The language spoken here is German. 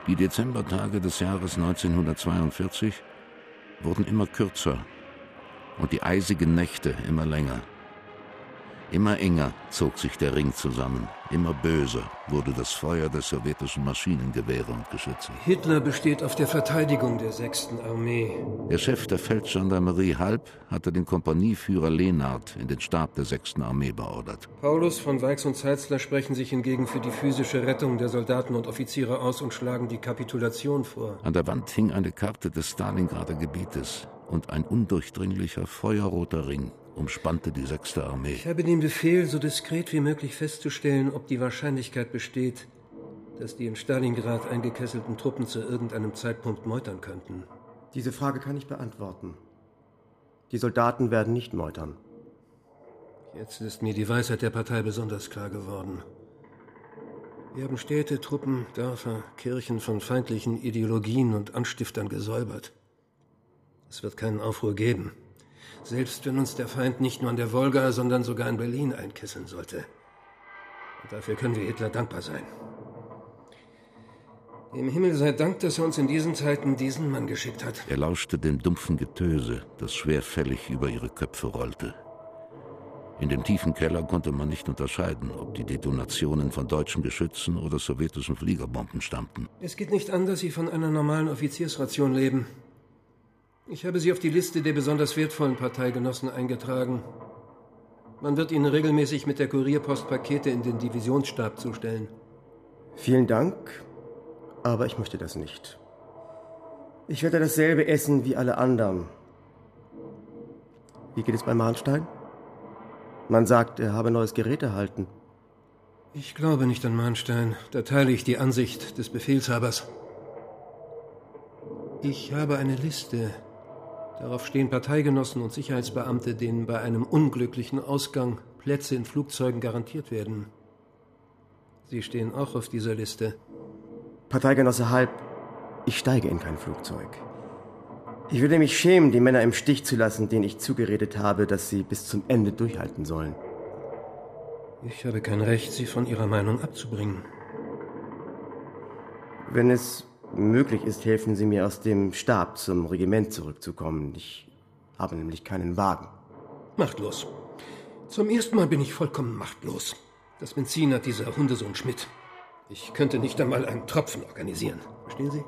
Die Dezembertage des Jahres 1942 wurden immer kürzer und die eisigen Nächte immer länger. Immer enger zog sich der Ring zusammen, immer böser wurde das Feuer der sowjetischen Maschinengewehre und Geschütze. Hitler besteht auf der Verteidigung der 6. Armee. Der Chef der Feldgendarmerie Halb hatte den Kompanieführer Lenard in den Stab der 6. Armee beordert. Paulus, von Weix und Zeitzler sprechen sich hingegen für die physische Rettung der Soldaten und Offiziere aus und schlagen die Kapitulation vor. An der Wand hing eine Karte des Stalingrader Gebietes und ein undurchdringlicher feuerroter Ring umspannte die 6. Armee. Ich habe den Befehl, so diskret wie möglich festzustellen, ob die Wahrscheinlichkeit besteht, dass die in Stalingrad eingekesselten Truppen zu irgendeinem Zeitpunkt meutern könnten. Diese Frage kann ich beantworten. Die Soldaten werden nicht meutern. Jetzt ist mir die Weisheit der Partei besonders klar geworden. Wir haben Städte, Truppen, Dörfer, Kirchen von feindlichen Ideologien und Anstiftern gesäubert. Es wird keinen Aufruhr geben. Selbst wenn uns der Feind nicht nur an der Wolga, sondern sogar in Berlin einkesseln sollte. Und dafür können wir Hitler dankbar sein. Dem Himmel sei Dank, dass er uns in diesen Zeiten diesen Mann geschickt hat. Er lauschte dem dumpfen Getöse, das schwerfällig über ihre Köpfe rollte. In dem tiefen Keller konnte man nicht unterscheiden, ob die Detonationen von deutschen Geschützen oder sowjetischen Fliegerbomben stammten. Es geht nicht an, dass Sie von einer normalen Offiziersration leben. Ich habe Sie auf die Liste der besonders wertvollen Parteigenossen eingetragen. Man wird Ihnen regelmäßig mit der Kurierpost Pakete in den Divisionsstab zustellen. Vielen Dank, aber ich möchte das nicht. Ich werde dasselbe essen wie alle anderen. Wie geht es bei Mahnstein? Man sagt, er habe neues Gerät erhalten. Ich glaube nicht an Mahnstein. Da teile ich die Ansicht des Befehlshabers. Ich habe eine Liste. Darauf stehen Parteigenossen und Sicherheitsbeamte, denen bei einem unglücklichen Ausgang Plätze in Flugzeugen garantiert werden. Sie stehen auch auf dieser Liste. Parteigenosse Halb, ich steige in kein Flugzeug. Ich würde mich schämen, die Männer im Stich zu lassen, denen ich zugeredet habe, dass sie bis zum Ende durchhalten sollen. Ich habe kein Recht, Sie von Ihrer Meinung abzubringen. Wenn es möglich ist, helfen Sie mir aus dem Stab zum Regiment zurückzukommen. Ich habe nämlich keinen Wagen. Machtlos. Zum ersten Mal bin ich vollkommen machtlos. Das Benzin hat dieser Hundesohn Schmidt. Ich könnte nicht einmal einen Tropfen organisieren. Verstehen Sie?